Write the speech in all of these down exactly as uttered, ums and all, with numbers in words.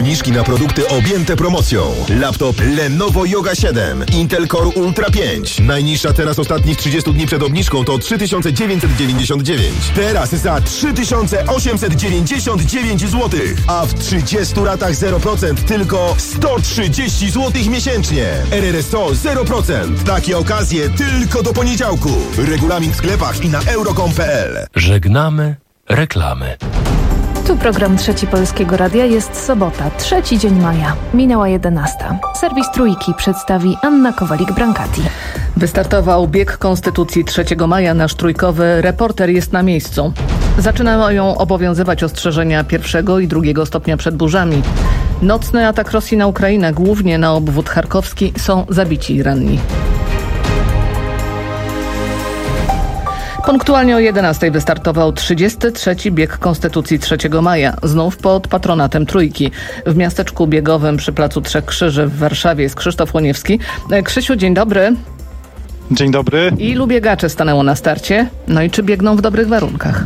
obniżki na produkty objęte promocją. Laptop Lenovo Yoga siedem, Intel Core Ultra pięć. Najniższa teraz ostatnich trzydziestu dni przed obniżką to trzy tysiące dziewięćset dziewięćdziesiąt dziewięć. Teraz za trzy tysiące osiemset dziewięćdziesiąt dziewięć złotych. A w trzydziestu ratach zero procent tylko sto trzydzieści złotych miesięcznie. R R S O zero procent. Takie okazje tylko do poniedziałku. Regulamin w sklepach i na euro kropka com kropka p l. Żegnamy reklamy. Tu program Trzeci Polskiego Radia. Jest sobota, trzeci dzień maja. Minęła jedenasta. Serwis Trójki przedstawi Anna Kowalik-Brankati. Wystartował bieg Konstytucji trzeciego maja. Nasz trójkowy reporter jest na miejscu. Zaczynają obowiązywać ostrzeżenia pierwszego i drugiego stopnia przed burzami. Nocny atak Rosji na Ukrainę, głównie na obwód charkowski, są zabici i ranni. Punktualnie o jedenastej wystartował trzydziesty trzeci bieg Konstytucji trzeciego maja, znów pod patronatem Trójki. W miasteczku biegowym przy Placu Trzech Krzyży w Warszawie jest Krzysztof Łoniewski. Krzysiu, dzień dobry. Dzień dobry. Ilu biegaczy stanęło na starcie? No i czy biegną w dobrych warunkach?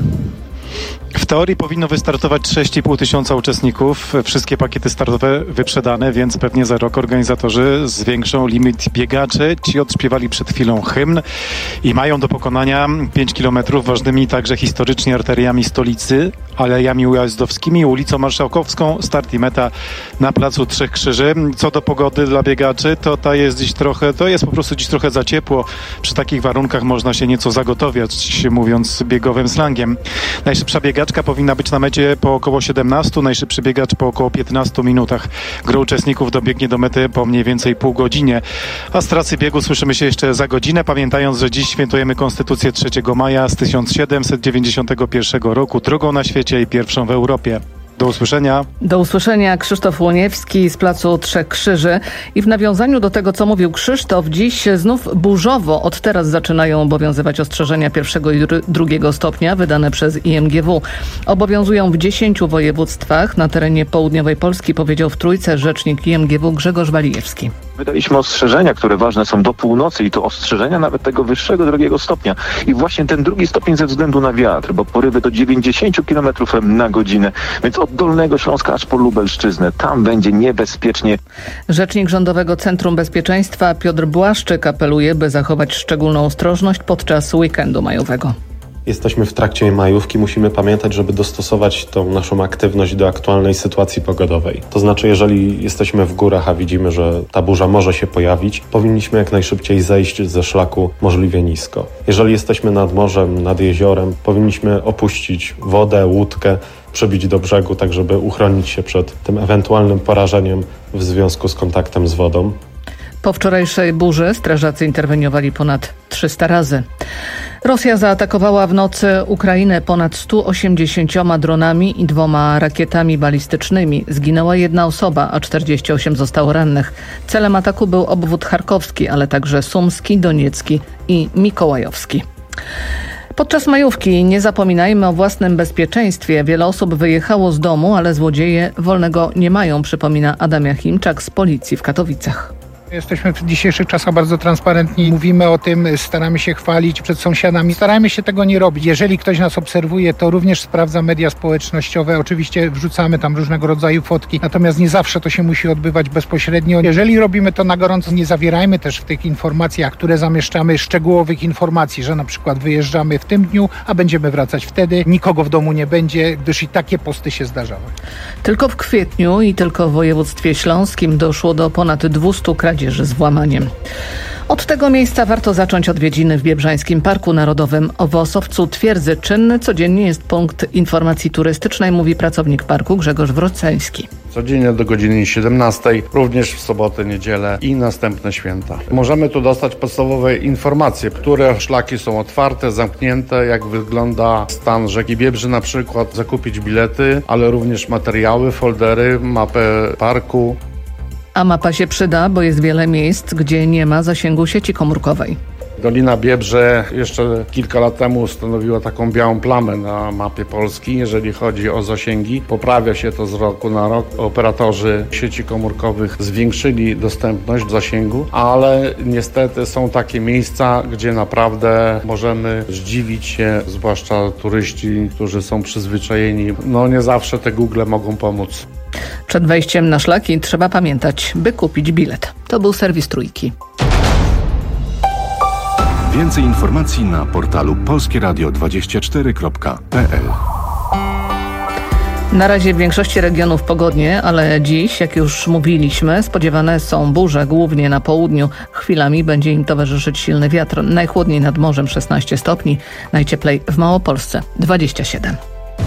W teorii powinno wystartować sześć i pół tysiąca uczestników. Wszystkie pakiety startowe wyprzedane, więc pewnie za rok organizatorzy zwiększą limit biegaczy. Ci odśpiewali przed chwilą hymn i mają do pokonania pięć kilometrów ważnymi także historycznie arteriami stolicy, alejami ujazdowskimi, ulicą Marszałkowską, start i meta na Placu Trzech Krzyży. Co do pogody dla biegaczy, to ta jest dziś trochę, to jest po prostu dziś trochę za ciepło. Przy takich warunkach można się nieco zagotowiać, mówiąc biegowym slangiem. Najszybsza biegaczka powinna być na mecie po około siedemnastu, najszybszy biegacz po około piętnastu minutach. Gro uczestników dobiegnie do mety po mniej więcej pół godzinie. A z trasy biegu słyszymy się jeszcze za godzinę, pamiętając, że dziś świętujemy Konstytucję trzeciego maja z tysiąc siedemset dziewięćdziesiątego pierwszego roku, drugą na świecie i pierwszą w Europie. Do usłyszenia. Do usłyszenia. Krzysztof Łoniewski z Placu Trzech Krzyży. I w nawiązaniu do tego, co mówił Krzysztof, dziś znów burzowo od teraz zaczynają obowiązywać ostrzeżenia pierwszego i drugiego stopnia wydane przez I M G W. Obowiązują w dziesięciu województwach na terenie południowej Polski, powiedział w Trójce rzecznik I M G W Grzegorz Walijewski. Wydaliśmy ostrzeżenia, które ważne są do północy i to ostrzeżenia nawet tego wyższego, drugiego stopnia. I właśnie ten drugi stopień ze względu na wiatr, bo porywy do dziewięćdziesiąt kilometrów na godzinę, więc od Dolnego Śląska aż po Lubelszczyznę. Tam będzie niebezpiecznie. Rzecznik Rządowego Centrum Bezpieczeństwa Piotr Błaszczyk apeluje, by zachować szczególną ostrożność podczas weekendu majowego. Jesteśmy w trakcie majówki, musimy pamiętać, żeby dostosować tą naszą aktywność do aktualnej sytuacji pogodowej. To znaczy, jeżeli jesteśmy w górach, a widzimy, że ta burza może się pojawić, powinniśmy jak najszybciej zejść ze szlaku możliwie nisko. Jeżeli jesteśmy nad morzem, nad jeziorem, powinniśmy opuścić wodę, łódkę, przybić do brzegu, tak żeby uchronić się przed tym ewentualnym porażeniem w związku z kontaktem z wodą. Po wczorajszej burzy strażacy interweniowali ponad trzysta razy. Rosja zaatakowała w nocy Ukrainę ponad stu osiemdziesięcioma dronami i dwoma rakietami balistycznymi. Zginęła jedna osoba, a czterdzieści osiem zostało rannych. Celem ataku był obwód charkowski, ale także sumski, doniecki i mikołajowski. Podczas majówki nie zapominajmy o własnym bezpieczeństwie. Wiele osób wyjechało z domu, ale złodzieje wolnego nie mają, przypomina Adam Jachimczak z policji w Katowicach. Jesteśmy w dzisiejszych czasach bardzo transparentni. Mówimy o tym, staramy się chwalić przed sąsiadami. Starajmy się tego nie robić. Jeżeli ktoś nas obserwuje, to również sprawdza media społecznościowe. Oczywiście wrzucamy tam różnego rodzaju fotki, natomiast nie zawsze to się musi odbywać bezpośrednio. Jeżeli robimy to na gorąco, nie zawierajmy też w tych informacjach, które zamieszczamy, szczegółowych informacji, że na przykład wyjeżdżamy w tym dniu, a będziemy wracać wtedy. Nikogo w domu nie będzie, gdyż i takie posty się zdarzały. Tylko w kwietniu i tylko w województwie śląskim doszło do ponad dwustu kradzieży z włamaniem. Od tego miejsca warto zacząć odwiedziny w Biebrzańskim Parku Narodowym. W Osowcu Twierdzy czynny codziennie jest punkt informacji turystycznej, mówi pracownik parku Grzegorz Wroceński. Codziennie do godziny siedemnastej, również w sobotę, niedzielę i następne święta. Możemy tu dostać podstawowe informacje, które szlaki są otwarte, zamknięte, jak wygląda stan rzeki Biebrzy na przykład, zakupić bilety, ale również materiały, foldery, mapę parku. A mapa się przyda, bo jest wiele miejsc, gdzie nie ma zasięgu sieci komórkowej. Dolina Biebrze jeszcze kilka lat temu stanowiła taką białą plamę na mapie Polski, jeżeli chodzi o zasięgi. Poprawia się to z roku na rok. Operatorzy sieci komórkowych zwiększyli dostępność zasięgu, ale niestety są takie miejsca, gdzie naprawdę możemy zdziwić się, zwłaszcza turyści, którzy są przyzwyczajeni. No nie zawsze te Google mogą pomóc. Przed wejściem na szlaki trzeba pamiętać, by kupić bilet. To był serwis Trójki. Więcej informacji na portalu polskie radio dwadzieścia cztery kropka p l. Na razie w większości regionów pogodnie, ale dziś, jak już mówiliśmy, spodziewane są burze, głównie na południu. Chwilami będzie im towarzyszyć silny wiatr. Najchłodniej nad morzem szesnaście stopni, najcieplej w Małopolsce dwadzieścia siedem.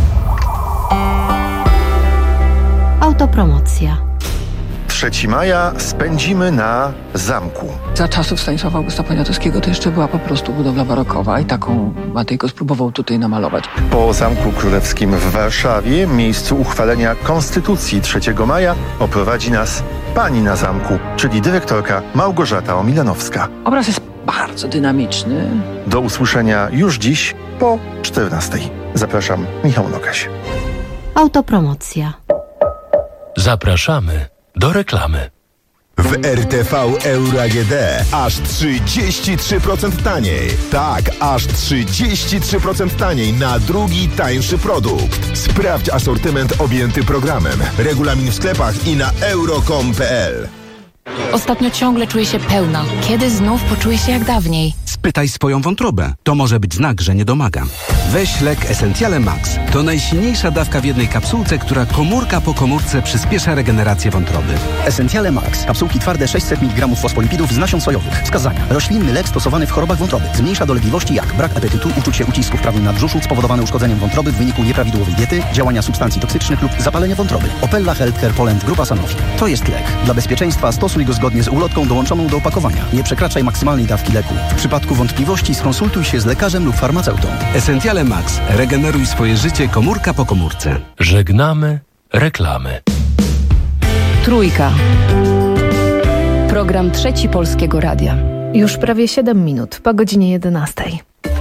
Autopromocja. trzeciego maja spędzimy na zamku. Za czasów Stanisława Augusta Poniatowskiego to jeszcze była po prostu budowla barokowa i taką Matejko spróbował tutaj namalować. Po Zamku Królewskim w Warszawie, miejscu uchwalenia Konstytucji trzeciego maja, oprowadzi nas pani na zamku, czyli dyrektorka Małgorzata Omilanowska. Obraz jest bardzo dynamiczny. Do usłyszenia już dziś po czternastej. Zapraszam, Michał Nogaś. Autopromocja. Zapraszamy do reklamy. W R T V Euro A G D aż trzydzieści trzy procent taniej. Tak, aż trzydzieści trzy procent taniej na drugi, tańszy produkt. Sprawdź asortyment objęty programem. Regulamin w sklepach i na euro kropka com kropka p l. Ostatnio ciągle czuję się pełna. Kiedy znów poczuję się jak dawniej? Spytaj swoją wątrobę. To może być znak, że nie domagam. Weź lek Essentiale Max. To najsilniejsza dawka w jednej kapsułce, która komórka po komórce przyspiesza regenerację wątroby. Essentiale Max. Kapsułki twarde sześćset miligramów fosfolipidów z nasion sojowych. Wskazania. Roślinny lek stosowany w chorobach wątroby. Zmniejsza dolegliwości jak brak apetytu, uczucie ucisku w prawym nadbrzuszu spowodowane uszkodzeniem wątroby w wyniku nieprawidłowej diety, działania substancji toksycznych lub zapalenie wątroby. Opella Healthcare Poland Grupa Sanofi. To jest lek. Dla bezpieczeństwa stosuj go zgodnie z ulotką dołączoną do opakowania. Nie przekraczaj maksymalnej dawki leku. W przypadku wątpliwości skonsultuj się z lekarzem lub farmaceutą. Essentiale Max. Regeneruj swoje życie komórka po komórce. Żegnamy reklamy. Trójka. Program Trzeci Polskiego Radia. Już prawie siedem minut po godzinie jedenastej.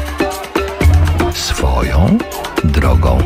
Swoją drogą.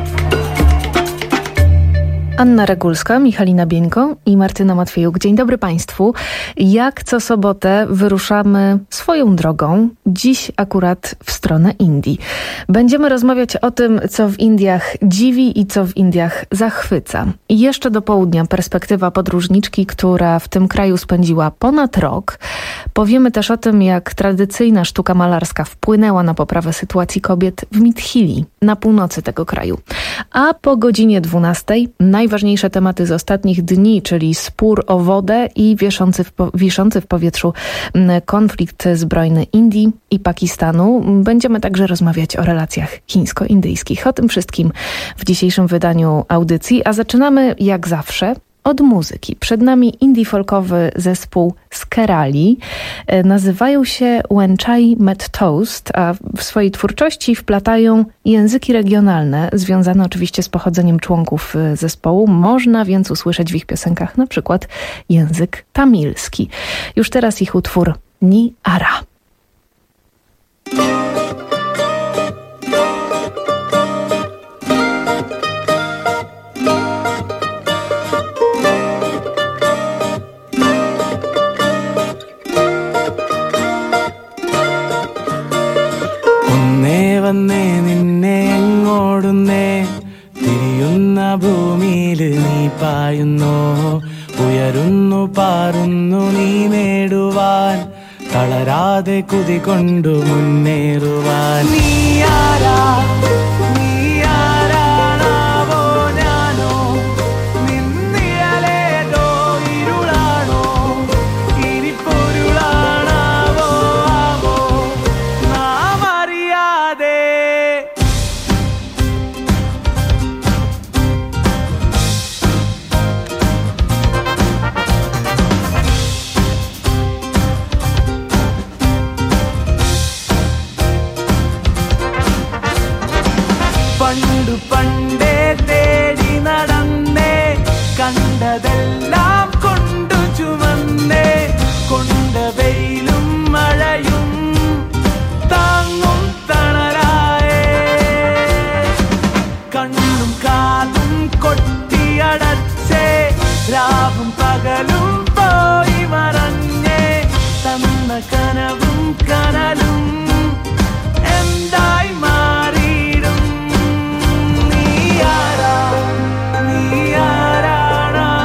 Anna Regulska, Michalina Bieńko i Martyna Matwiejuk. Dzień dobry Państwu. Jak co sobotę wyruszamy swoją drogą, dziś akurat w stronę Indii. Będziemy rozmawiać o tym, co w Indiach dziwi i co w Indiach zachwyca. I jeszcze do południa perspektywa podróżniczki, która w tym kraju spędziła ponad rok. Powiemy też o tym, jak tradycyjna sztuka malarska wpłynęła na poprawę sytuacji kobiet w Midhili, na północy tego kraju. A po godzinie dwunastej najważniejsze tematy z ostatnich dni, czyli spór o wodę i wiszący w, po- wiszący w powietrzu konflikt zbrojny Indii i Pakistanu. Będziemy także rozmawiać o relacjach chińsko-indyjskich. O tym wszystkim w dzisiejszym wydaniu audycji, a zaczynamy jak zawsze od muzyki. Przed nami indie folkowy zespół z Kerali. Nazywają się When Chai Met Toast, a w swojej twórczości wplatają języki regionalne, związane oczywiście z pochodzeniem członków zespołu. Można więc usłyszeć w ich piosenkach na przykład język tamilski. Już teraz ich utwór Ni Ara. വന്നേ നിന്നെ എങ്ങോടുന്നേ തിരിയുന്ന ഭൂമിയിൽ നീ പായുന്നു ഉയരുന്നു പാറുന്നു നീ നേടുവാൻ തളരാതെ കുതികൊണ്ടു മുന്നേറുവാൻ നീ ആരാ നീ ആരാണാവോ ഞാനോ നിന്നിയലേതോ ഇരുളാണോ ഇനി പൊരുളാണാവോ ആവോ നാം അറിയാതെ പണ്ടു പണ്ടേ തേടി നടന്നേ കണ്ടതെല്ലാം കൊണ്ടു ചുമന്നേ കൊണ്ട വെയിലും മഴയും താങ്ങും തണലായേ കണ്ണും കാതും കൊട്ടിയടച്ചേ രാവും പകലും പോയി മറഞ്ഞേ തന്ന കനവും കനലും എന്തായി മാറിയിടും നീ ആരാ നീ ആരാണാ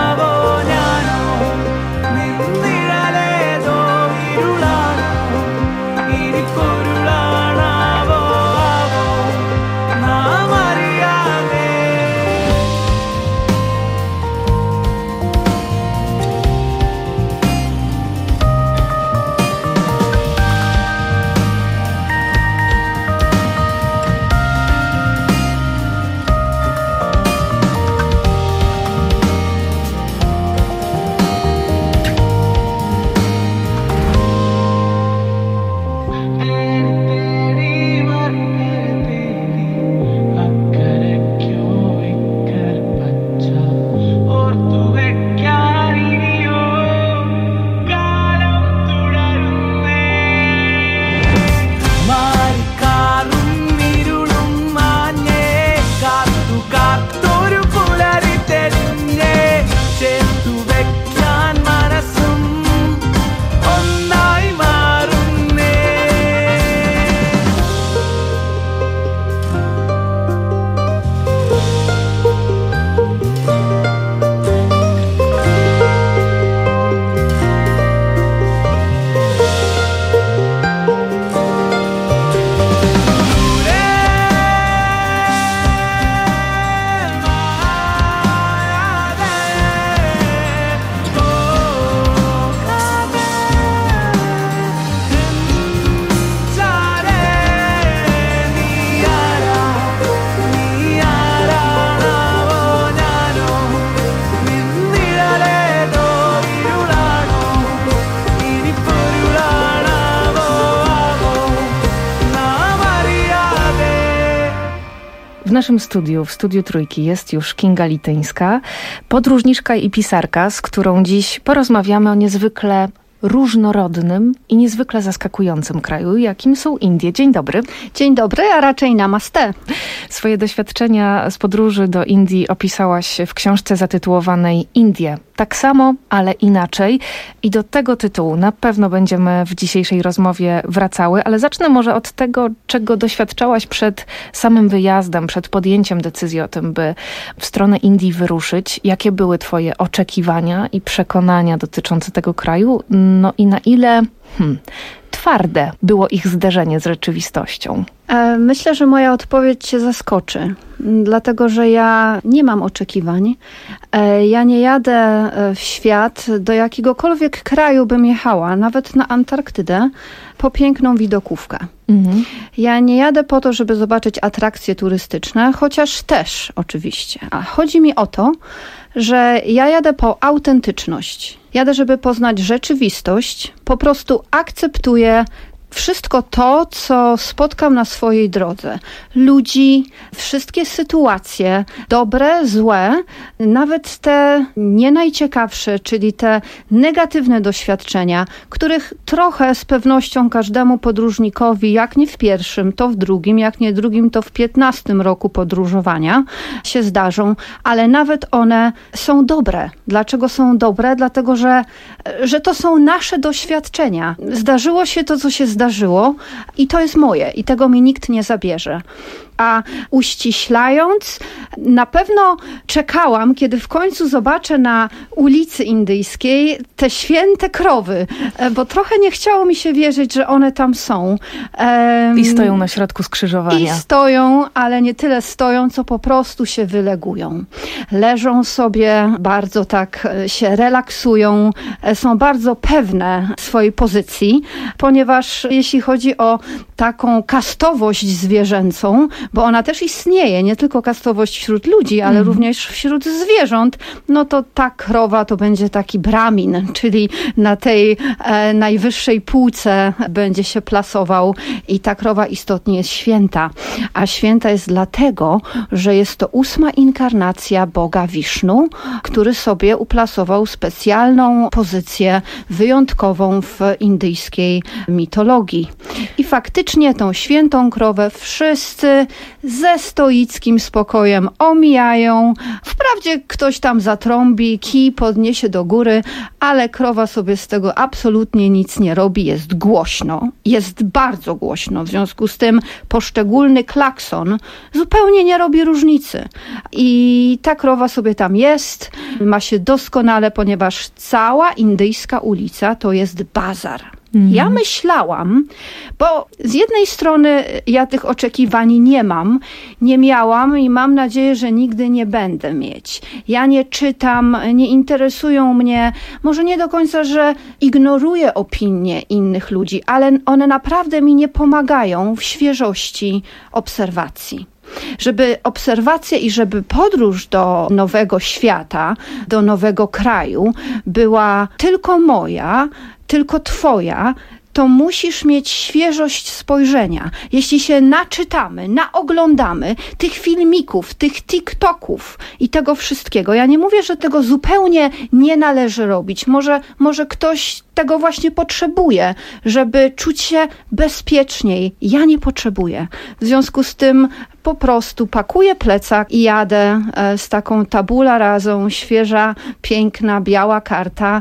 naszym studiu, w studiu Trójki jest już Kinga Lityńska, podróżniczka i pisarka, z którą dziś porozmawiamy o niezwykle różnorodnym i niezwykle zaskakującym kraju, jakim są Indie. Dzień dobry. Dzień dobry, a raczej namaste. Swoje doświadczenia z podróży do Indii opisałaś w książce zatytułowanej Indie. Tak samo, ale inaczej. I do tego tytułu na pewno będziemy w dzisiejszej rozmowie wracały, ale zacznę może od tego, czego doświadczałaś przed samym wyjazdem, przed podjęciem decyzji o tym, by w stronę Indii wyruszyć. Jakie były twoje oczekiwania i przekonania dotyczące tego kraju? No i na ile hmm, twarde było ich zderzenie z rzeczywistością? Myślę, że moja odpowiedź cię zaskoczy, dlatego że ja nie mam oczekiwań. Ja nie jadę w świat, do jakiegokolwiek kraju bym jechała, nawet na Antarktydę, po piękną widokówkę. Mhm. Ja nie jadę po to, żeby zobaczyć atrakcje turystyczne, chociaż też oczywiście. A chodzi mi o to, że ja jadę po autentyczność. Jadę, żeby poznać rzeczywistość, po prostu akceptuję wszystko to, co spotkam na swojej drodze. Ludzi, wszystkie sytuacje, dobre, złe, nawet te nie najciekawsze, czyli te negatywne doświadczenia, których trochę z pewnością każdemu podróżnikowi, jak nie w pierwszym, to w drugim, jak nie drugim, to w piętnastym roku podróżowania się zdarzą, ale nawet one są dobre. Dlaczego są dobre? Dlatego, że, że to są nasze doświadczenia. Zdarzyło się to, co się zdarzyło. Zdarzyło i to jest moje i tego mi nikt nie zabierze. A uściślając, na pewno czekałam, kiedy w końcu zobaczę na ulicy indyjskiej te święte krowy, bo trochę nie chciało mi się wierzyć, że one tam są. Um, I stoją na środku skrzyżowania. I stoją, ale nie tyle stoją, co po prostu się wylegują. Leżą sobie, bardzo tak się relaksują, są bardzo pewne swojej pozycji, ponieważ jeśli chodzi o taką kastowość zwierzęcą, bo ona też istnieje, nie tylko kastowość wśród ludzi, ale mm. również wśród zwierząt, no to ta krowa to będzie taki bramin, czyli na tej e, najwyższej półce będzie się plasował i ta krowa istotnie jest święta. A święta jest dlatego, że jest to ósma inkarnacja Boga Wisznu, który sobie uplasował specjalną pozycję wyjątkową w indyjskiej mitologii. I faktycznie tą świętą krowę wszyscy ze stoickim spokojem omijają. Wprawdzie ktoś tam zatrąbi, kij podniesie do góry, ale krowa sobie z tego absolutnie nic nie robi. Jest głośno. Jest bardzo głośno. W związku z tym poszczególny klakson zupełnie nie robi różnicy. I ta krowa sobie tam jest. Ma się doskonale, ponieważ cała indyjska ulica to jest bazar. Ja myślałam, bo z jednej strony ja tych oczekiwań nie mam, nie miałam i mam nadzieję, że nigdy nie będę mieć. Ja nie czytam, nie interesują mnie, może nie do końca, że ignoruję opinie innych ludzi, ale one naprawdę mi nie pomagają w świeżości obserwacji. Żeby obserwacja i żeby podróż do nowego świata, do nowego kraju była tylko moja, tylko twoja, to musisz mieć świeżość spojrzenia. Jeśli się naczytamy, naoglądamy tych filmików, tych TikToków i tego wszystkiego. Ja nie mówię, że tego zupełnie nie należy robić. Może, może ktoś tego właśnie potrzebuje, żeby czuć się bezpieczniej. Ja nie potrzebuję. W związku z tym po prostu pakuję plecak i jadę z taką tabula rasą, świeża, piękna, biała karta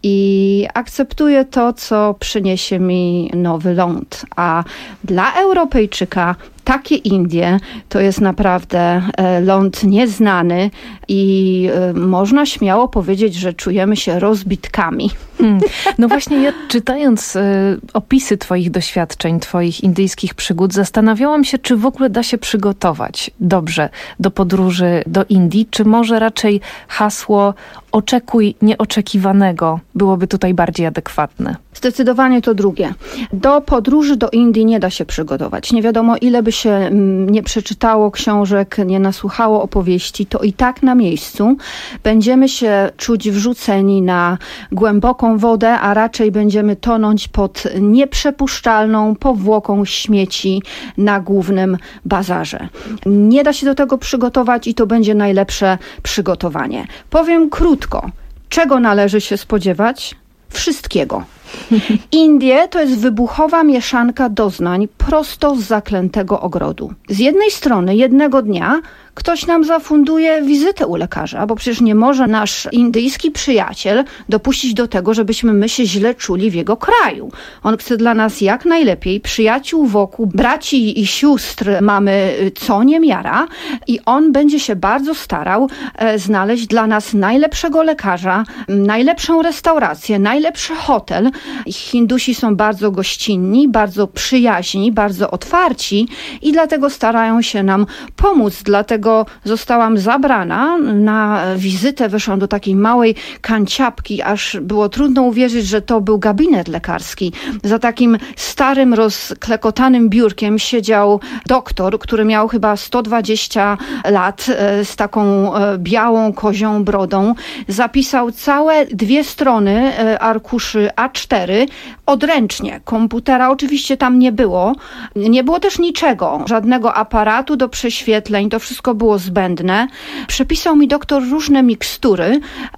i akceptuję to, co przyniesie mi nowy ląd. A dla Europejczyka takie Indie to jest naprawdę ląd nieznany i można śmiało powiedzieć, że czujemy się rozbitkami. Hmm. No właśnie ja czytając y, opisy twoich doświadczeń, twoich indyjskich przygód, zastanawiałam się, czy w ogóle da się przygotować dobrze do podróży do Indii, czy może raczej hasło oczekuj nieoczekiwanego byłoby tutaj bardziej adekwatne? Zdecydowanie to drugie. Do podróży do Indii nie da się przygotować. Nie wiadomo, ile by się nie przeczytało książek, nie nasłuchało opowieści, to i tak na miejscu będziemy się czuć wrzuceni na głęboką wodę, a raczej będziemy tonąć pod nieprzepuszczalną powłoką śmieci na głównym bazarze. Nie da się do tego przygotować i to będzie najlepsze przygotowanie. Powiem krótko, czego należy się spodziewać? Wszystkiego. Indie to jest wybuchowa mieszanka doznań prosto z zaklętego ogrodu. Z jednej strony jednego dnia ktoś nam zafunduje wizytę u lekarza, bo przecież nie może nasz indyjski przyjaciel dopuścić do tego, żebyśmy my się źle czuli w jego kraju. On chce dla nas jak najlepiej, przyjaciół wokół, braci i sióstr mamy co niemiara i on będzie się bardzo starał e, znaleźć dla nas najlepszego lekarza, najlepszą restaurację, najlepszy hotel. Hindusi są bardzo gościnni, bardzo przyjaźni, bardzo otwarci i dlatego starają się nam pomóc, dlatego zostałam zabrana na wizytę, wyszłam do takiej małej kanciapki, aż było trudno uwierzyć, że to był gabinet lekarski. Za takim starym, rozklekotanym biurkiem siedział doktor, który miał chyba sto dwadzieścia lat, z taką białą, kozią brodą. Zapisał całe dwie strony arkuszy A cztery odręcznie. Komputera oczywiście tam nie było. Nie było też niczego, żadnego aparatu do prześwietleń, to wszystko było zbędne. Przepisał mi doktor różne mikstury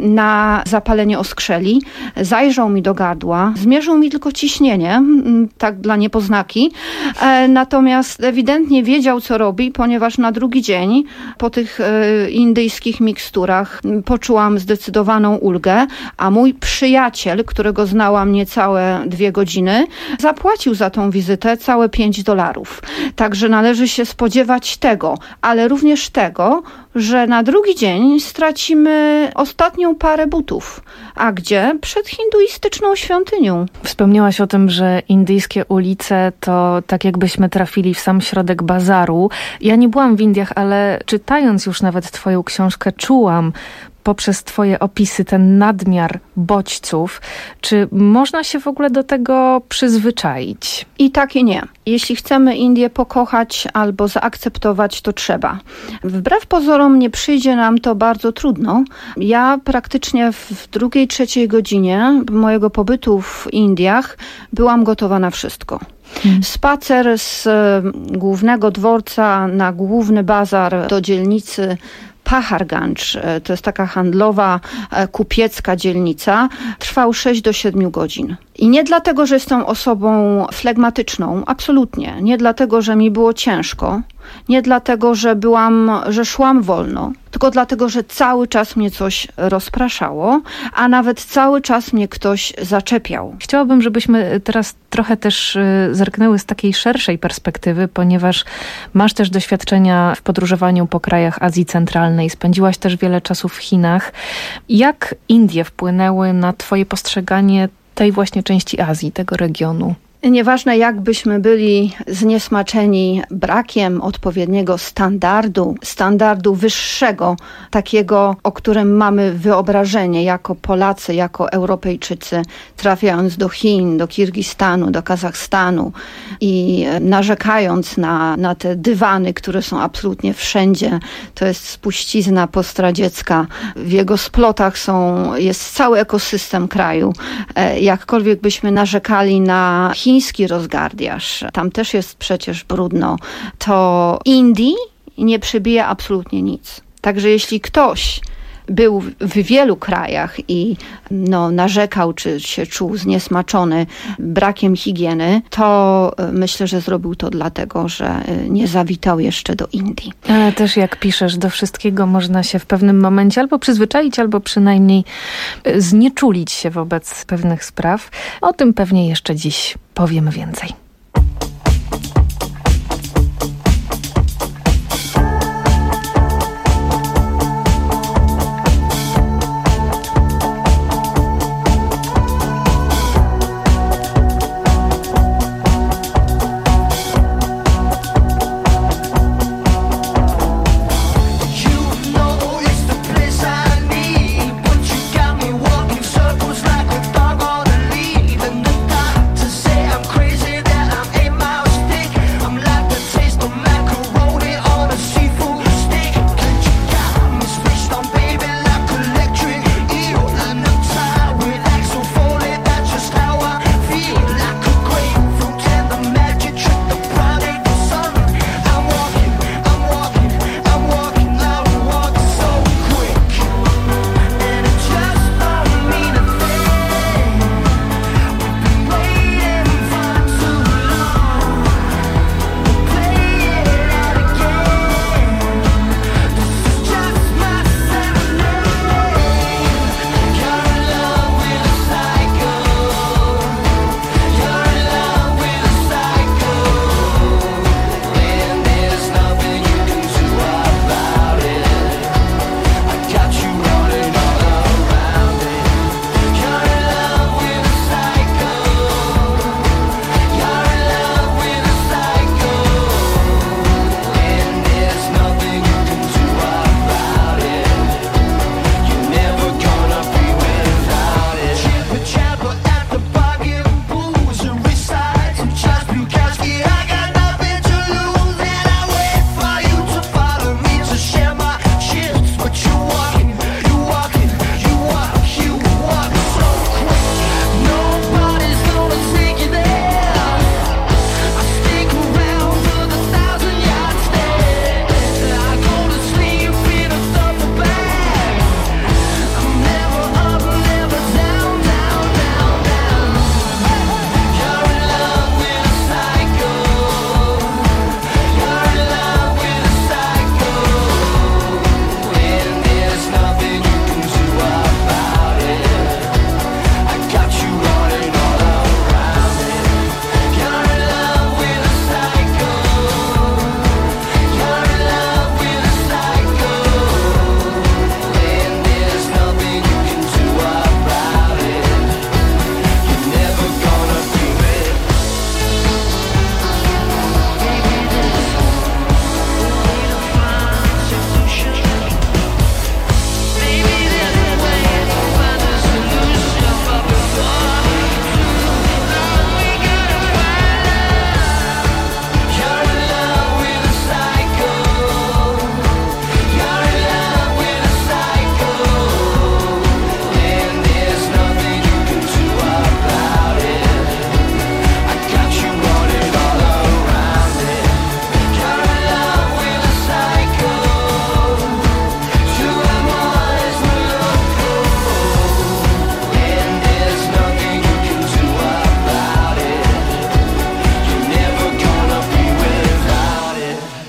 na zapalenie oskrzeli. Zajrzał mi do gardła. Zmierzył mi tylko ciśnienie, tak dla niepoznaki. Natomiast ewidentnie wiedział, co robi, ponieważ na drugi dzień po tych indyjskich miksturach poczułam zdecydowaną ulgę, a mój przyjaciel, którego znałam niecałe dwie godziny, zapłacił za tą wizytę całe pięć dolarów. Także należy się spodziewać tego, ale również tego, że na drugi dzień stracimy ostatnią parę butów. A gdzie? Przed hinduistyczną świątynią. Wspomniałaś o tym, że indyjskie ulice to tak jakbyśmy trafili w sam środek bazaru. Ja nie byłam w Indiach, ale czytając już nawet twoją książkę, czułam poprzez twoje opisy ten nadmiar bodźców. Czy można się w ogóle do tego przyzwyczaić? I tak i nie. Jeśli chcemy Indię pokochać albo zaakceptować, to trzeba. Wbrew pozorom nie przyjdzie nam to bardzo trudno. Ja praktycznie w drugiej, trzeciej godzinie mojego pobytu w Indiach byłam gotowa na wszystko. Hmm. Spacer z głównego dworca na główny bazar do dzielnicy Paharganj, to jest taka handlowa, kupiecka dzielnica, trwał sześć do siedmiu godzin. I nie dlatego, że jestem osobą flegmatyczną, absolutnie. Nie dlatego, że mi było ciężko, nie dlatego, że byłam, że szłam wolno, tylko dlatego, że cały czas mnie coś rozpraszało, a nawet cały czas mnie ktoś zaczepiał. Chciałabym, żebyśmy teraz trochę też zerknęły z takiej szerszej perspektywy, ponieważ masz też doświadczenia w podróżowaniu po krajach Azji Centralnej, spędziłaś też wiele czasu w Chinach. Jak Indie wpłynęły na twoje postrzeganie tej właśnie części Azji, tego regionu? Nieważne, jak byśmy byli zniesmaczeni brakiem odpowiedniego standardu, standardu wyższego, takiego, o którym mamy wyobrażenie jako Polacy, jako Europejczycy, trafiając do Chin, do Kirgistanu, do Kazachstanu i narzekając na, na te dywany, które są absolutnie wszędzie. To jest spuścizna postradziecka. W jego splotach są, jest cały ekosystem kraju. Jakkolwiek byśmy narzekali na Chin, chiński rozgardiasz, tam też jest przecież brudno, to Indii nie przybije absolutnie nic. Także jeśli ktoś był w wielu krajach i no, narzekał, czy się czuł zniesmaczony brakiem higieny, to myślę, że zrobił to dlatego, że nie zawitał jeszcze do Indii. Ale też jak piszesz, do wszystkiego można się w pewnym momencie albo przyzwyczaić, albo przynajmniej znieczulić się wobec pewnych spraw. O tym pewnie jeszcze dziś powiemy więcej. Crazy that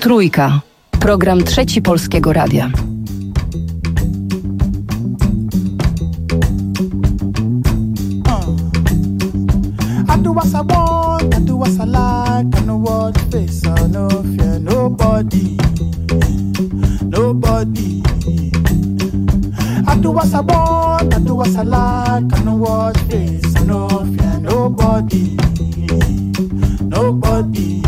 Trójka. Program Trzeci Polskiego Radia. I do what I want, I do what I like, I know what face, I no fear nobody, nobody. I do what I want, I do what I like, I know what face, I no fear nobody, nobody.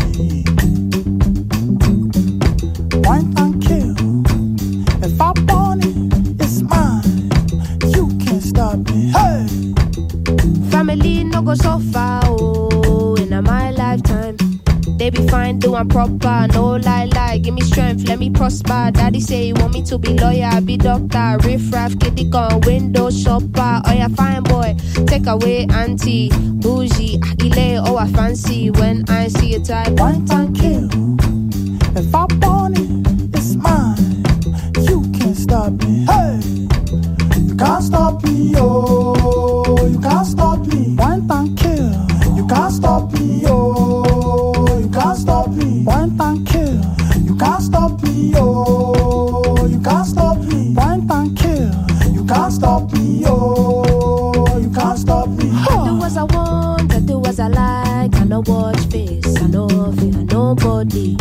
Wine and kill, if I want it, it's mine, you can't stop me, hey! Family no go so far, oh, in my lifetime. They be fine, doing proper, no lie, lie. Give me strength, let me prosper. Daddy say he want me to be lawyer, I be doctor. Riff raff, kitty gun, window shopper. Oh yeah, fine boy, take away auntie, bougie, ile, oh I fancy when I see a type. Wine and kill, if I want it, it's mine. You can't stop me, hey! You can't stop me, oh, you can't stop me. Wine and kill, you can't stop me, oh, you can't stop me. Wine and kill, you can't stop me, oh, you can't stop me. Wine and kill, you can't stop me, oh, you can't stop me. I do as I want, I do as I like. I know watch face, I know fear nobody,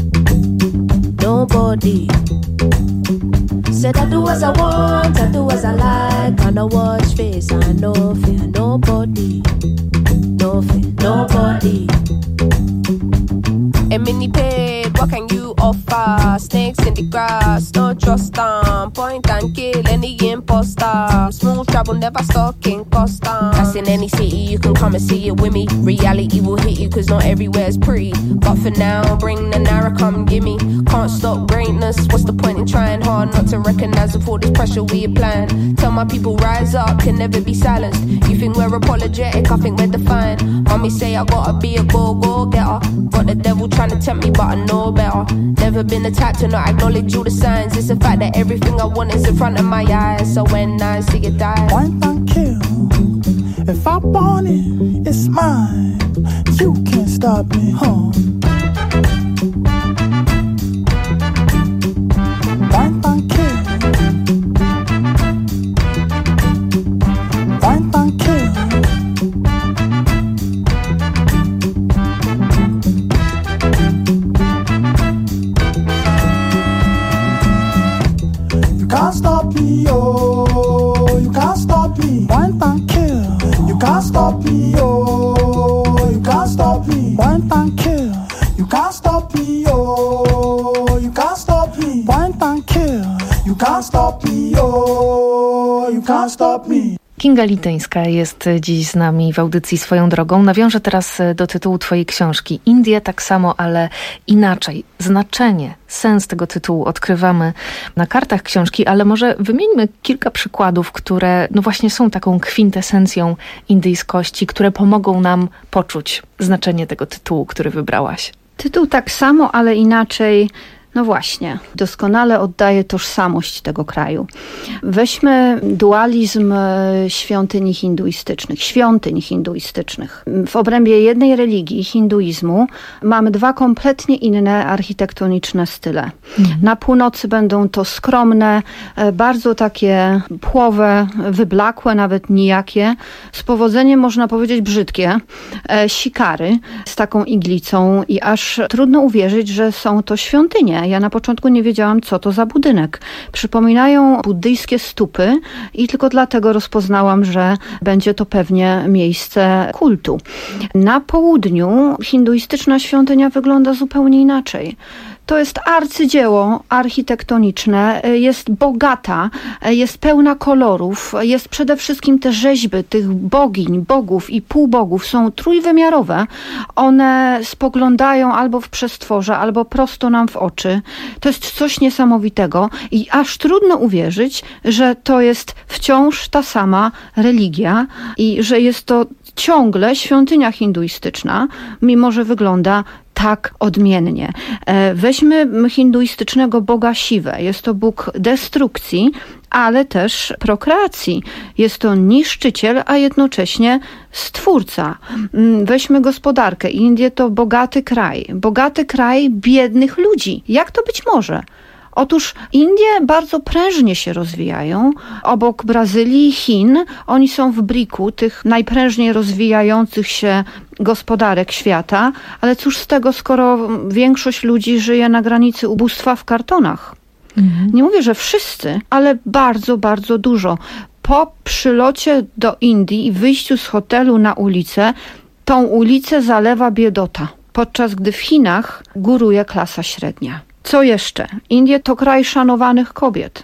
nobody. Said I do as I want, I do as I like. I know watch face, I know fear nobody, no fear nobody. A mini paid, what can you offer? Snakes in the grass, no trust them. Point and kill any imposter. Smooth travel, never stalking custom. That's in any city, you can come and see it with me. Reality will hit you, cause not everywhere's pretty. But for now, bring the narrow, come gimme. Can't stop greatness, what's the point in trying hard not to recognize with all this pressure we applying? Tell my people rise up, can never be silenced. You think we're apologetic, I think we're defiant. Mommy say I gotta be a go-go-getter. Got the devil trying to tempt me, but I know better. Never been the type to not acknowledge all the signs. It's the fact that everything I want is in front of my eyes. So when I see it die, wine and kill, if I want it, it's mine. You can't stop me, huh? Wine and kill, wine and kill. You can't stop me, oh, you can't stop me. Wine and kill, you can't stop me, oh, you can't stop me. Wine and kill, you can't stop me, oh, you can't stop me. Wine and kill, you can't stop me, oh, you can't stop me. Kinga Lityńska jest dziś z nami w audycji Swoją drogą. Nawiążę teraz do tytułu twojej książki. Indie tak samo, ale inaczej. Znaczenie, sens tego tytułu odkrywamy na kartach książki, ale może wymieńmy kilka przykładów, które no właśnie są taką kwintesencją indyjskości, które pomogą nam poczuć znaczenie tego tytułu, który wybrałaś. Tytuł tak samo, ale inaczej. No właśnie, doskonale oddaje tożsamość tego kraju. Weźmy dualizm świątyni hinduistycznych, świątyń hinduistycznych. W obrębie jednej religii, hinduizmu, mamy dwa kompletnie inne architektoniczne style. Mhm. Na północy będą to skromne, bardzo takie płowe, wyblakłe, nawet nijakie, z powodzeniem można powiedzieć brzydkie, sikary z taką iglicą i aż trudno uwierzyć, że są to świątynie. Ja na początku nie wiedziałam, co to za budynek. Przypominają buddyjskie stupy i tylko dlatego rozpoznałam, że będzie to pewnie miejsce kultu. Na południu hinduistyczna świątynia wygląda zupełnie inaczej. To jest arcydzieło architektoniczne, jest bogata, jest pełna kolorów, jest przede wszystkim te rzeźby tych bogiń, bogów i półbogów są trójwymiarowe. One spoglądają albo w przestworze, albo prosto nam w oczy. To jest coś niesamowitego i aż trudno uwierzyć, że to jest wciąż ta sama religia i że jest to ciągle świątynia hinduistyczna, mimo że wygląda tak odmiennie. Weźmy hinduistycznego boga Siwę. Jest to bóg destrukcji, ale też prokreacji. Jest to niszczyciel, a jednocześnie stwórca. Weźmy gospodarkę. Indie to bogaty kraj. Bogaty kraj biednych ludzi. Jak to być może? Otóż Indie bardzo prężnie się rozwijają. Obok Brazylii i Chin, oni są w briku tych najprężniej rozwijających się gospodarek świata, ale cóż z tego, skoro większość ludzi żyje na granicy ubóstwa w kartonach. Mhm. Nie mówię, że wszyscy, ale bardzo, bardzo dużo. Po przylocie do Indii i wyjściu z hotelu na ulicę, tą ulicę zalewa biedota, podczas gdy w Chinach góruje klasa średnia. Co jeszcze? Indie to kraj szanowanych kobiet.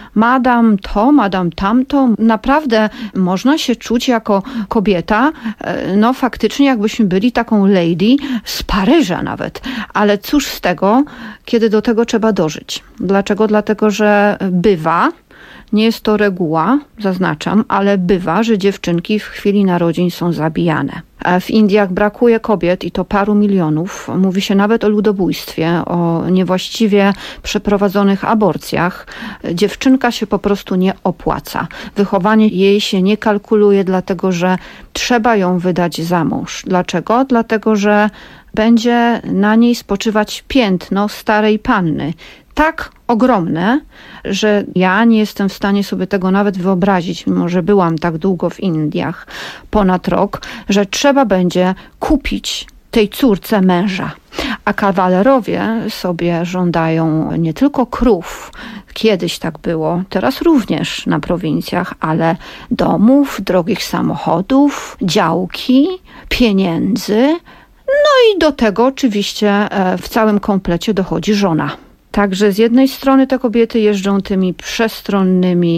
Madam to, madam tamto. Naprawdę można się czuć jako kobieta, no faktycznie jakbyśmy byli taką lady z Paryża nawet. Ale cóż z tego, kiedy do tego trzeba dożyć. Dlaczego? Dlatego, że bywa, nie jest to reguła, zaznaczam, ale bywa, że dziewczynki w chwili narodzin są zabijane. W Indiach brakuje kobiet i to paru milionów. Mówi się nawet o ludobójstwie, o niewłaściwie przeprowadzonych aborcjach. Dziewczynka się po prostu nie opłaca. Wychowanie jej się nie kalkuluje, dlatego że trzeba ją wydać za mąż. Dlaczego? Dlatego, że będzie na niej spoczywać piętno starej panny. Tak ogromne, że ja nie jestem w stanie sobie tego nawet wyobrazić, mimo że byłam tak długo w Indiach, ponad rok, że trzeba będzie kupić tej córce męża. A kawalerowie sobie żądają nie tylko krów, kiedyś tak było, teraz również na prowincjach, ale domów, drogich samochodów, działki, pieniędzy. No i do tego oczywiście w całym komplecie dochodzi żona. Także z jednej strony te kobiety jeżdżą tymi przestronnymi,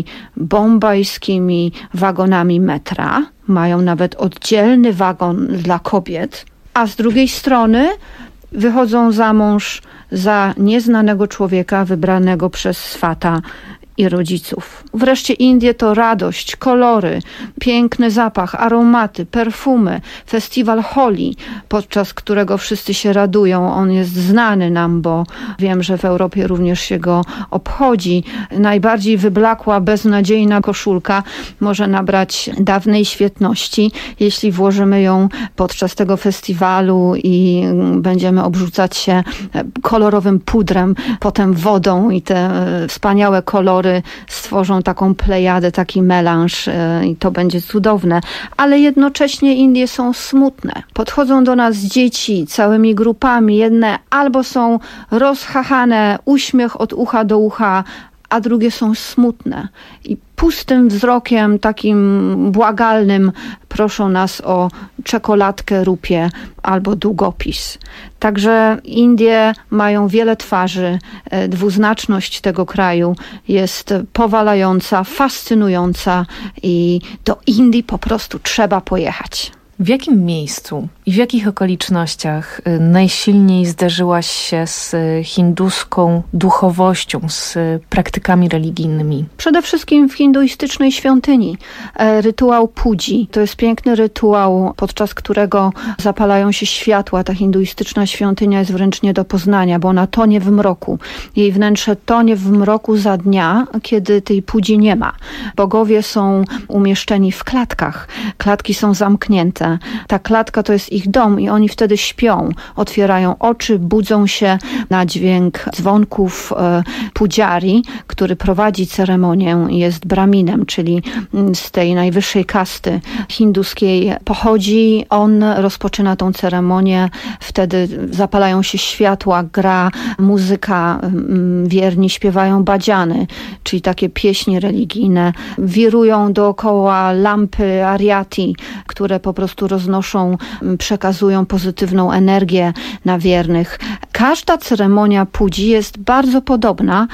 bombajskimi wagonami metra, mają nawet oddzielny wagon dla kobiet, a z drugiej strony wychodzą za mąż za nieznanego człowieka wybranego przez swata i rodziców. Wreszcie Indie to radość, kolory, piękny zapach, aromaty, perfumy, festiwal Holi, podczas którego wszyscy się radują. On jest znany nam, bo wiem, że w Europie również się go obchodzi. Najbardziej wyblakła, beznadziejna koszulka może nabrać dawnej świetności, jeśli włożymy ją podczas tego festiwalu i będziemy obrzucać się kolorowym pudrem, potem wodą i te wspaniałe kolory stworzą taką plejadę, taki melanż i to będzie cudowne. Ale jednocześnie Indie są smutne. Podchodzą do nas dzieci całymi grupami. Jedne albo są rozchachane, uśmiech od ucha do ucha, a drugie są smutne. I pustym wzrokiem, takim błagalnym, proszą nas o czekoladkę, rupię albo długopis. Także Indie mają wiele twarzy. Dwuznaczność tego kraju jest powalająca, fascynująca i do Indii po prostu trzeba pojechać. W jakim miejscu i w jakich okolicznościach najsilniej zderzyłaś się z hinduską duchowością, z praktykami religijnymi? Przede wszystkim w hinduistycznej świątyni. Rytuał Pudzi. To jest piękny rytuał, podczas którego zapalają się światła. Ta hinduistyczna świątynia jest wręcz nie do poznania, bo ona tonie w mroku. Jej wnętrze tonie w mroku za dnia, kiedy tej Pudzi nie ma. Bogowie są umieszczeni w klatkach. Klatki są zamknięte. Ta klatka to jest ich dom i oni wtedy śpią, otwierają oczy, budzą się na dźwięk dzwonków e, pudziari, który prowadzi ceremonię, jest braminem, czyli z tej najwyższej kasty hinduskiej pochodzi. On rozpoczyna tą ceremonię, wtedy zapalają się światła, gra muzyka, wierni śpiewają badziany, czyli takie pieśni religijne. Wirują dookoła lampy ariati, które po prostu roznoszą, przekazują pozytywną energię na wiernych. Każda ceremonia Pudzi jest bardzo podobna,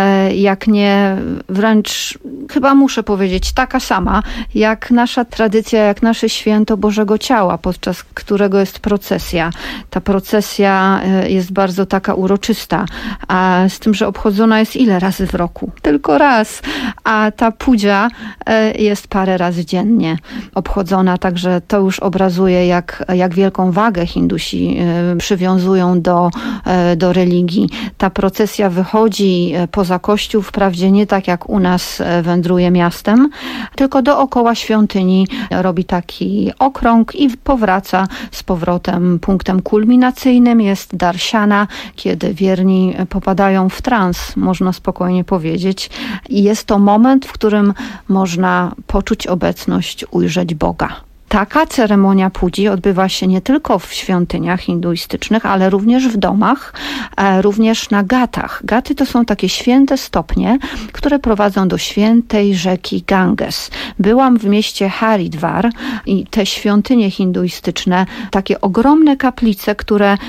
jak nie wręcz, chyba muszę powiedzieć, taka sama, jak nasza tradycja, jak nasze święto Bożego Ciała, podczas którego jest procesja. Ta procesja jest bardzo taka uroczysta, a z tym, że obchodzona jest ile razy w roku? Tylko raz. A ta pudzia jest parę razy dziennie obchodzona, także to już obrazuje, jak, jak wielką wagę Hindusi przywiązują do, do religii. Ta procesja wychodzi poza kościół, wprawdzie nie tak jak u nas wędruje miastem, tylko dookoła świątyni robi taki okrąg i powraca z powrotem. Punktem kulminacyjnym jest darshana, kiedy wierni popadają w trans, można spokojnie powiedzieć. I jest to moment, w którym można poczuć obecność, ujrzeć Boga. Taka ceremonia pudzi odbywa się nie tylko w świątyniach hinduistycznych, ale również w domach, również na gatach. Gaty to są takie święte stopnie, które prowadzą do świętej rzeki Ganges. Byłam w mieście Haridwar i te świątynie hinduistyczne, takie ogromne kaplice, które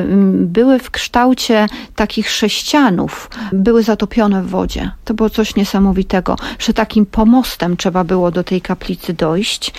były w kształcie takich sześcianów, były zatopione w wodzie. To było coś niesamowitego, że takim pomostem trzeba było do tej kaplicy dojść,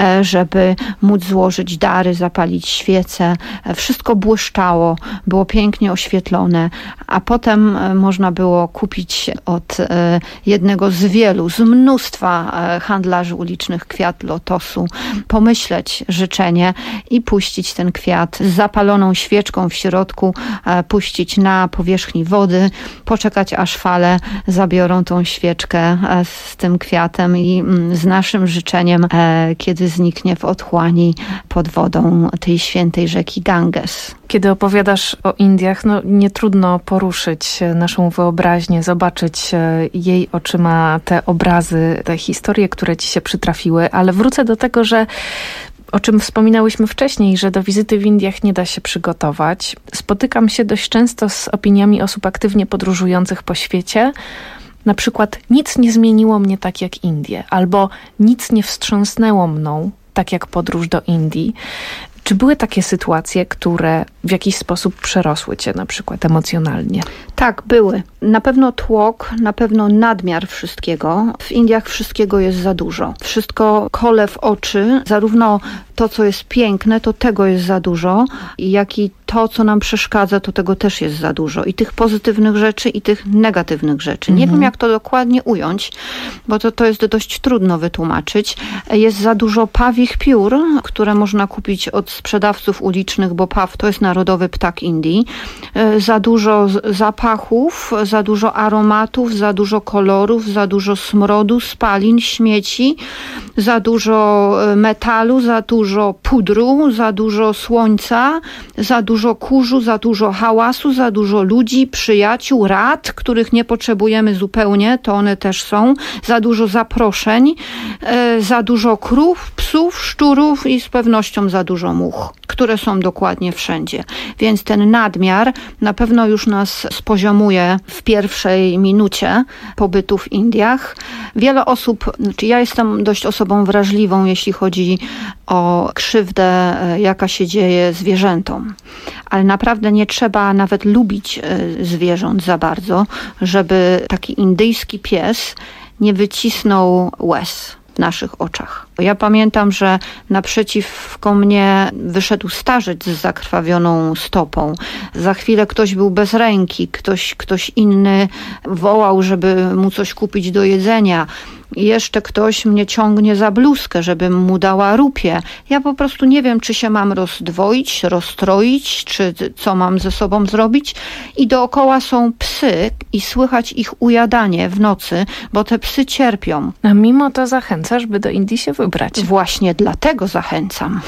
żeby móc złożyć dary, zapalić świece. Wszystko błyszczało, było pięknie oświetlone, a potem można było kupić od jednego z wielu, z mnóstwa handlarzy ulicznych kwiat lotosu, pomyśleć życzenie i puścić ten kwiat z zapaloną świeczką w środku, puścić na powierzchni wody, poczekać aż fale zabiorą tą świeczkę z tym kwiatem i z naszym życzeniem, kiedy zniknie w otchłani pod wodą tej świętej rzeki Ganges. Kiedy opowiadasz o Indiach, no nie trudno poruszyć naszą wyobraźnię, zobaczyć jej oczyma te obrazy, te historie, które ci się przytrafiły, ale wrócę do tego, że o czym wspominałyśmy wcześniej, że do wizyty w Indiach nie da się przygotować. Spotykam się dość często z opiniami osób aktywnie podróżujących po świecie. Na przykład nic nie zmieniło mnie tak jak Indie, albo nic nie wstrząsnęło mną tak jak podróż do Indii. Czy były takie sytuacje, które w jakiś sposób przerosły cię na przykład emocjonalnie? Tak, były. Na pewno tłok, na pewno nadmiar wszystkiego. W Indiach wszystkiego jest za dużo. Wszystko kole w oczy, zarówno to, co jest piękne, to tego jest za dużo, jak i to, co nam przeszkadza, to tego też jest za dużo. I tych pozytywnych rzeczy, i tych negatywnych rzeczy. Nie mhm. wiem, jak to dokładnie ująć, bo to, to jest dość trudno wytłumaczyć. Jest za dużo pawich piór, które można kupić od sprzedawców ulicznych, bo paw to jest narodowy ptak Indii. Za dużo zapachów, za dużo aromatów, za dużo kolorów, za dużo smrodu, spalin, śmieci, za dużo metalu, za dużo pudru, za dużo słońca, za dużo kurzu, za dużo hałasu, za dużo ludzi, przyjaciół, rad, których nie potrzebujemy zupełnie, to one też są, za dużo zaproszeń, za dużo krów, psów, szczurów i z pewnością za dużo much, które są dokładnie wszędzie. Więc ten nadmiar na pewno już nas spoziomuje w pierwszej minucie pobytu w Indiach. Wiele osób, znaczy ja jestem dość osobą wrażliwą, jeśli chodzi o krzywdę, jaka się dzieje zwierzętom. Ale naprawdę nie trzeba nawet lubić zwierząt za bardzo, żeby taki indyjski pies nie wycisnął łez w naszych oczach. Ja pamiętam, że naprzeciwko mnie wyszedł starzec z zakrwawioną stopą. Za chwilę ktoś był bez ręki, ktoś, ktoś inny wołał, żeby mu coś kupić do jedzenia. Jeszcze ktoś mnie ciągnie za bluzkę, żebym mu dała rupię. Ja po prostu nie wiem, czy się mam rozdwoić, rozstroić, czy co mam ze sobą zrobić. I dookoła są psy i słychać ich ujadanie w nocy, bo te psy cierpią. A mimo to zachęcasz, by do Indii się wybrać. Właśnie dlatego zachęcam.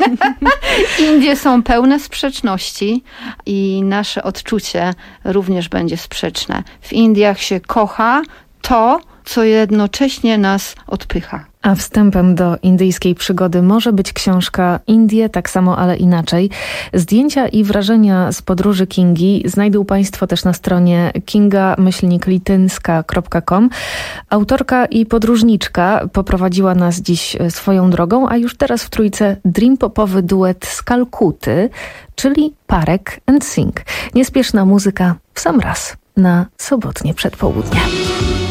Indie są pełne sprzeczności i nasze odczucie również będzie sprzeczne. W Indiach się kocha to, co jednocześnie nas odpycha. A wstępem do indyjskiej przygody może być książka Indie, tak samo, ale inaczej. Zdjęcia i wrażenia z podróży Kingi znajdą Państwo też na stronie kinga myślnik litynska kropka com. Autorka i podróżniczka poprowadziła nas dziś swoją drogą, a już teraz w trójce dream popowy duet z Kalkuty, czyli Parek and Singh. Niespieszna muzyka w sam raz na sobotnie przedpołudnie.